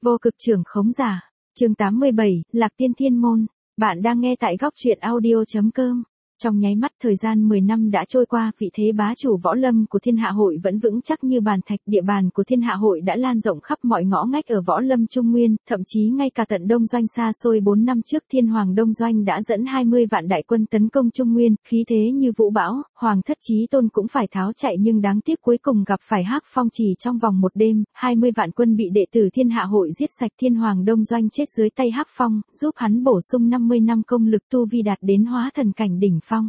Vô cực trưởng khống giả. Chương 87, Lạc Tiên Thiên Môn. Bạn đang nghe tại góc truyện audio.com. Trong nháy mắt thời gian 10 năm đã trôi qua, vị thế bá chủ võ lâm của Thiên Hạ Hội vẫn vững chắc như bàn thạch, địa bàn của Thiên Hạ Hội đã lan rộng khắp mọi ngõ ngách ở võ lâm Trung Nguyên, thậm chí ngay cả tận Đông Doanh xa xôi 4 năm trước Thiên Hoàng Đông Doanh đã dẫn 20 vạn đại quân tấn công Trung Nguyên, khí thế như vũ bão, Hoàng thất Chí Tôn cũng phải tháo chạy nhưng đáng tiếc cuối cùng gặp phải Hắc Phong chỉ trong vòng một đêm, 20 vạn quân bị đệ tử Thiên Hạ Hội giết sạch, Thiên Hoàng Đông Doanh chết dưới tay Hắc Phong, giúp hắn bổ sung 50 năm công lực tu vi đạt đến hóa thần cảnh đỉnh phong.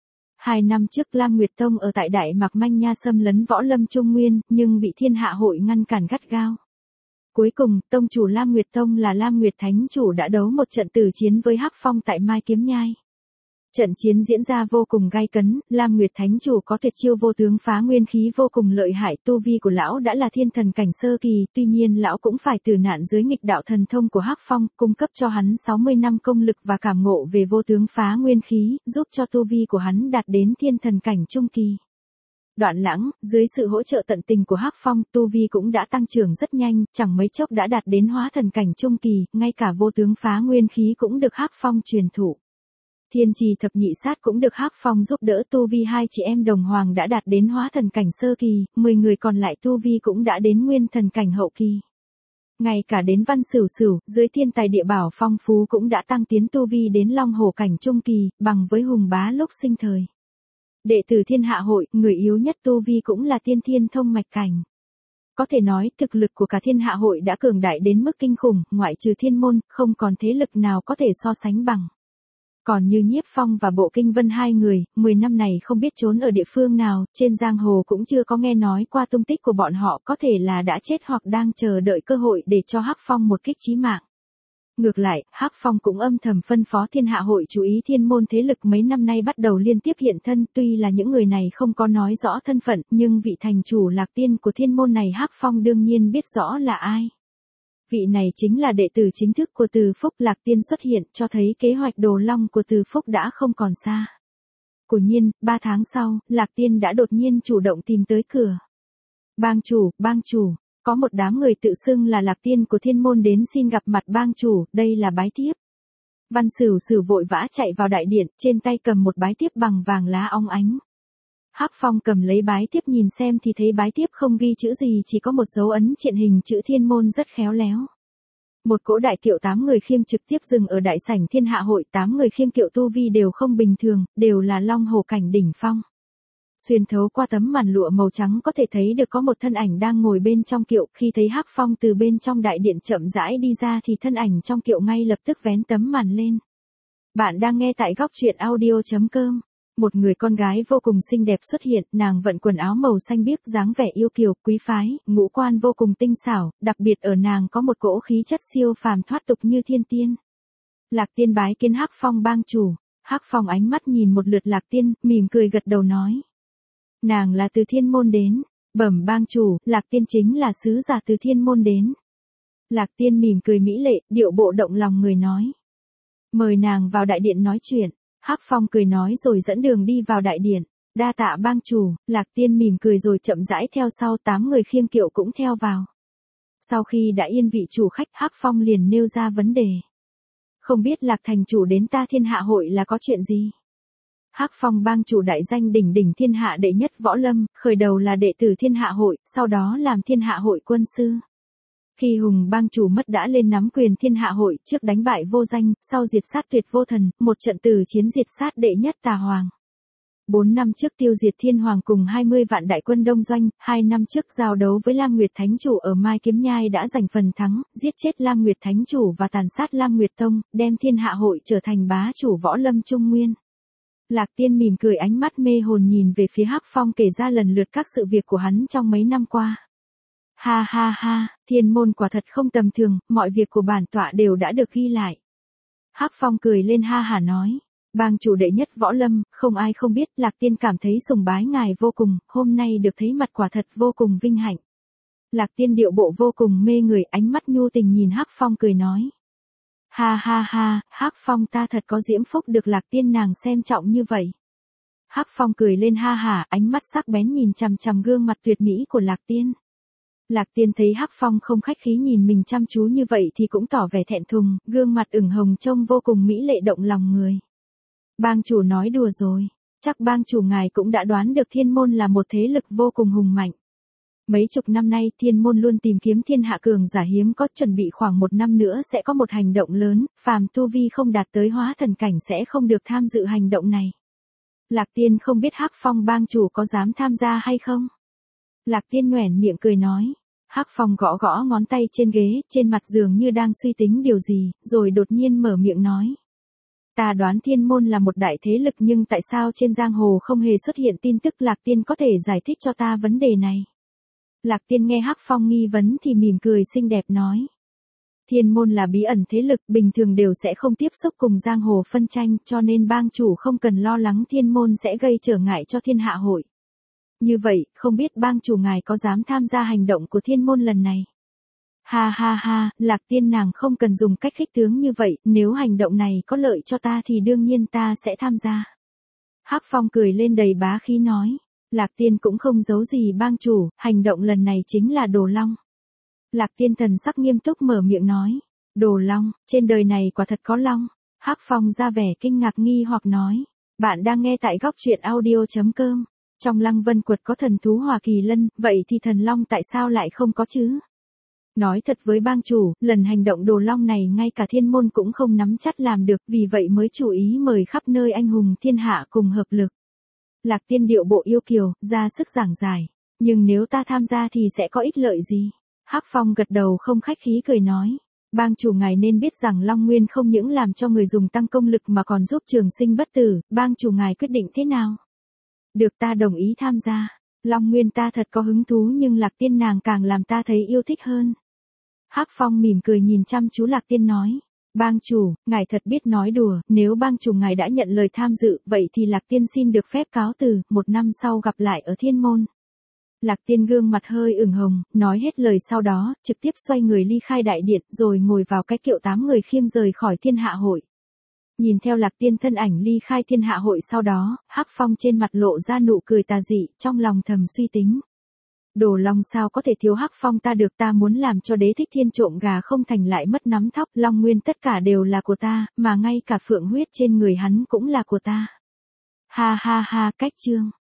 2 năm trước Lam Nguyệt Tông ở tại Đại Mạc Manh Nha xâm lấn võ lâm Trung Nguyên, nhưng bị Thiên Hạ Hội ngăn cản gắt gao. Cuối cùng, tông chủ Lam Nguyệt Tông là Lam Nguyệt Thánh Chủ đã đấu một trận tử chiến với Hắc Phong tại Mai Kiếm Nhai. Trận chiến diễn ra vô cùng gay cấn, Lam Nguyệt Thánh Chủ có tuyệt chiêu vô tướng phá nguyên khí vô cùng lợi hại, tu vi của lão đã là thiên thần cảnh sơ kỳ, tuy nhiên lão cũng phải tử nạn dưới nghịch đạo thần thông của Hắc Phong, cung cấp cho hắn 60 năm công lực và cảm ngộ về vô tướng phá nguyên khí, giúp cho tu vi của hắn đạt đến thiên thần cảnh trung kỳ. Đoạn Lãng, dưới sự hỗ trợ tận tình của Hắc Phong, tu vi cũng đã tăng trưởng rất nhanh, chẳng mấy chốc đã đạt đến hóa thần cảnh trung kỳ, ngay cả vô tướng phá nguyên khí cũng được Hắc Phong truyền thụ. Thiên Trì Thập Nhị Sát cũng được Hắc Phong giúp đỡ, tu vi hai chị em đồng hoàng đã đạt đến hóa thần cảnh sơ kỳ, 10 người còn lại tu vi cũng đã đến nguyên thần cảnh hậu kỳ. Ngay cả đến Văn Sửu Sửu, dưới thiên tài địa bảo phong phú cũng đã tăng tiến tu vi đến Long Hổ cảnh trung kỳ, bằng với Hùng Bá lúc sinh thời. Đệ tử Thiên Hạ Hội, người yếu nhất tu vi cũng là tiên thiên thông mạch cảnh. Có thể nói, thực lực của cả Thiên Hạ Hội đã cường đại đến mức kinh khủng, ngoại trừ Thiên Môn, không còn thế lực nào có thể so sánh bằng. Còn như Nhiếp Phong và Bộ Kinh Vân hai người, 10 năm này không biết trốn ở địa phương nào, trên giang hồ cũng chưa có nghe nói qua tung tích của bọn họ, có thể là đã chết hoặc đang chờ đợi cơ hội để cho Hắc Phong một kích chí mạng. Ngược lại, Hắc Phong cũng âm thầm phân phó Thiên Hạ Hội chú ý Thiên Môn thế lực mấy năm nay bắt đầu liên tiếp hiện thân, tuy là những người này không có nói rõ thân phận, nhưng vị thành chủ Lạc Tiên của Thiên Môn này Hắc Phong đương nhiên biết rõ là ai. Vị này chính là đệ tử chính thức của Từ Phúc. Lạc Tiên xuất hiện cho thấy kế hoạch đồ long của Từ Phúc đã không còn xa. Quả nhiên, 3 tháng sau, Lạc Tiên đã đột nhiên chủ động tìm tới cửa. Bang chủ, có một đám người tự xưng là Lạc Tiên của Thiên Môn đến xin gặp mặt bang chủ, đây là bái thiếp. Văn Sửu Sửu vội vã chạy vào đại điện, trên tay cầm một bái thiếp bằng vàng lá óng ánh. Hắc Phong cầm lấy bái thiếp nhìn xem thì thấy bái thiếp không ghi chữ gì, chỉ có một dấu ấn triện hình chữ Thiên Môn rất khéo léo. Một cỗ đại kiệu 8 người khiêng trực tiếp dừng ở đại sảnh Thiên Hạ Hội, 8 người khiêng kiệu tu vi đều không bình thường, đều là Long Hổ cảnh đỉnh phong. Xuyên thấu qua tấm màn lụa màu trắng có thể thấy được có một thân ảnh đang ngồi bên trong kiệu, khi thấy Hắc Phong từ bên trong đại điện chậm rãi đi ra thì thân ảnh trong kiệu ngay lập tức vén tấm màn lên. Bạn đang nghe tại góc truyện audio.com. Một người con gái vô cùng xinh đẹp xuất hiện, nàng vận quần áo màu xanh biếc, dáng vẻ yêu kiều, quý phái, ngũ quan vô cùng tinh xảo, đặc biệt ở nàng có một cỗ khí chất siêu phàm thoát tục như thiên tiên. Lạc Tiên bái kiến Hắc Phong bang chủ. Hắc Phong ánh mắt nhìn một lượt Lạc Tiên, mỉm cười gật đầu nói. Nàng là từ Thiên Môn đến. Bẩm bang chủ, Lạc Tiên chính là sứ giả từ Thiên Môn đến. Lạc Tiên mỉm cười mỹ lệ, điệu bộ động lòng người nói. Mời nàng vào đại điện nói chuyện. Hắc Phong cười nói rồi dẫn đường đi vào đại điện. Đa tạ bang chủ. Lạc Tiên mỉm cười rồi chậm rãi theo sau, 8 người khiêng kiệu cũng theo vào. Sau khi đã yên vị chủ khách, Hắc Phong liền nêu ra vấn đề. Không biết Lạc thành chủ đến ta Thiên Hạ Hội là có chuyện gì? Hắc Phong bang chủ đại danh đỉnh đỉnh thiên hạ đệ nhất võ lâm, khởi đầu là đệ tử Thiên Hạ Hội, sau đó làm Thiên Hạ Hội quân sư. Khi Hùng bang chủ mất đã lên nắm quyền Thiên Hạ Hội, trước đánh bại Vô Danh, sau diệt sát Tuyệt Vô Thần, một trận tử chiến diệt sát đệ nhất Tà Hoàng. 4 năm trước tiêu diệt Thiên Hoàng cùng 20 vạn đại quân Đông Doanh, 2 năm trước giao đấu với Lam Nguyệt Thánh Chủ ở Mai Kiếm Nhai đã giành phần thắng, giết chết Lam Nguyệt Thánh Chủ và tàn sát Lam Nguyệt Tông, đem Thiên Hạ Hội trở thành bá chủ võ lâm Trung Nguyên. Lạc Tiên mỉm cười, ánh mắt mê hồn nhìn về phía Hắc Phong kể ra lần lượt các sự việc của hắn trong mấy năm qua. Ha ha ha, Thiên Môn quả thật không tầm thường, mọi việc của bản tọa đều đã được ghi lại. Hắc Phong cười lên ha hả nói. Bang chủ đệ nhất võ lâm, không ai không biết, Lạc Tiên cảm thấy sùng bái ngài vô cùng, hôm nay được thấy mặt quả thật vô cùng vinh hạnh. Lạc Tiên điệu bộ vô cùng mê người, ánh mắt nhu tình nhìn Hắc Phong cười nói. Ha ha ha, Hắc Phong ta thật có diễm phúc được Lạc Tiên nàng xem trọng như vậy. Hắc Phong cười lên ha hả, ánh mắt sắc bén nhìn chằm chằm gương mặt tuyệt mỹ của Lạc Tiên. Lạc Tiên thấy Hắc Phong không khách khí nhìn mình chăm chú như vậy thì cũng tỏ vẻ thẹn thùng, gương mặt ửng hồng trông vô cùng mỹ lệ động lòng người. Bang chủ nói đùa rồi, chắc bang chủ ngài cũng đã đoán được thiên môn là một thế lực vô cùng hùng mạnh. Mấy chục năm nay thiên môn luôn tìm kiếm thiên hạ cường giả hiếm có, chuẩn bị khoảng 1 năm nữa sẽ có một hành động lớn, phàm tu vi không đạt tới hóa thần cảnh sẽ không được tham dự hành động này. Lạc Tiên không biết Hắc Phong bang chủ có dám tham gia hay không? Lạc Tiên nhoẻn miệng cười nói. Hắc Phong gõ gõ ngón tay trên ghế, trên mặt dường như đang suy tính điều gì, rồi đột nhiên mở miệng nói. Ta đoán thiên môn là một đại thế lực, nhưng tại sao trên giang hồ không hề xuất hiện tin tức? Lạc Tiên có thể giải thích cho ta vấn đề này. Lạc Tiên nghe Hắc Phong nghi vấn thì mỉm cười xinh đẹp nói. Thiên môn là bí ẩn thế lực, bình thường đều sẽ không tiếp xúc cùng giang hồ phân tranh, cho nên bang chủ không cần lo lắng thiên môn sẽ gây trở ngại cho thiên hạ hội. Như vậy, không biết bang chủ ngài có dám tham gia hành động của thiên môn lần này? Ha ha ha, Lạc Tiên nàng không cần dùng cách khích tướng như vậy, nếu hành động này có lợi cho ta thì đương nhiên ta sẽ tham gia. Hắc Phong cười lên đầy bá khí nói. Lạc Tiên cũng không giấu gì bang chủ, hành động lần này chính là Đồ Long. Lạc Tiên thần sắc nghiêm túc mở miệng nói. Đồ Long, trên đời này quả thật có long. Hắc Phong ra vẻ kinh ngạc nghi hoặc nói. Bạn đang nghe tại góc truyện audio.com. Trong Lăng Vân Quật có thần thú Hỏa Kỳ Lân, vậy thì thần long tại sao lại không có chứ? Nói thật với bang chủ, lần hành động Đồ Long này ngay cả thiên môn cũng không nắm chắc làm được, vì vậy mới chủ ý mời khắp nơi anh hùng thiên hạ cùng hợp lực. Lạc Tiên điệu bộ yêu kiều, ra sức giảng giải. Nhưng nếu ta tham gia thì sẽ có ích lợi gì? Hắc Phong gật đầu không khách khí cười nói. Bang chủ ngài nên biết rằng Long Nguyên không những làm cho người dùng tăng công lực mà còn giúp trường sinh bất tử, bang chủ ngài quyết định thế nào? Được, ta đồng ý tham gia. Long Nguyên ta thật có hứng thú, nhưng Lạc Tiên nàng càng làm ta thấy yêu thích hơn. Hắc Phong mỉm cười nhìn chăm chú Lạc Tiên nói. Bang chủ, ngài thật biết nói đùa, nếu bang chủ ngài đã nhận lời tham dự, vậy thì Lạc Tiên xin được phép cáo từ, 1 năm sau gặp lại ở thiên môn. Lạc Tiên gương mặt hơi ửng hồng, nói hết lời sau đó, trực tiếp xoay người ly khai đại điện, rồi ngồi vào cái kiệu 8 người khiêng rời khỏi thiên hạ hội. Nhìn theo Lạc Tiên thân ảnh ly khai thiên hạ hội sau đó, Hắc Phong trên mặt lộ ra nụ cười tà dị, trong lòng thầm suy tính. Đồ Long sao có thể thiếu Hắc Phong ta được, ta muốn làm cho Đế Thích Thiên trộm gà không thành lại mất nắm thóc, Long Nguyên tất cả đều là của ta, mà ngay cả phượng huyết trên người hắn cũng là của ta. Ha ha ha, cách chương.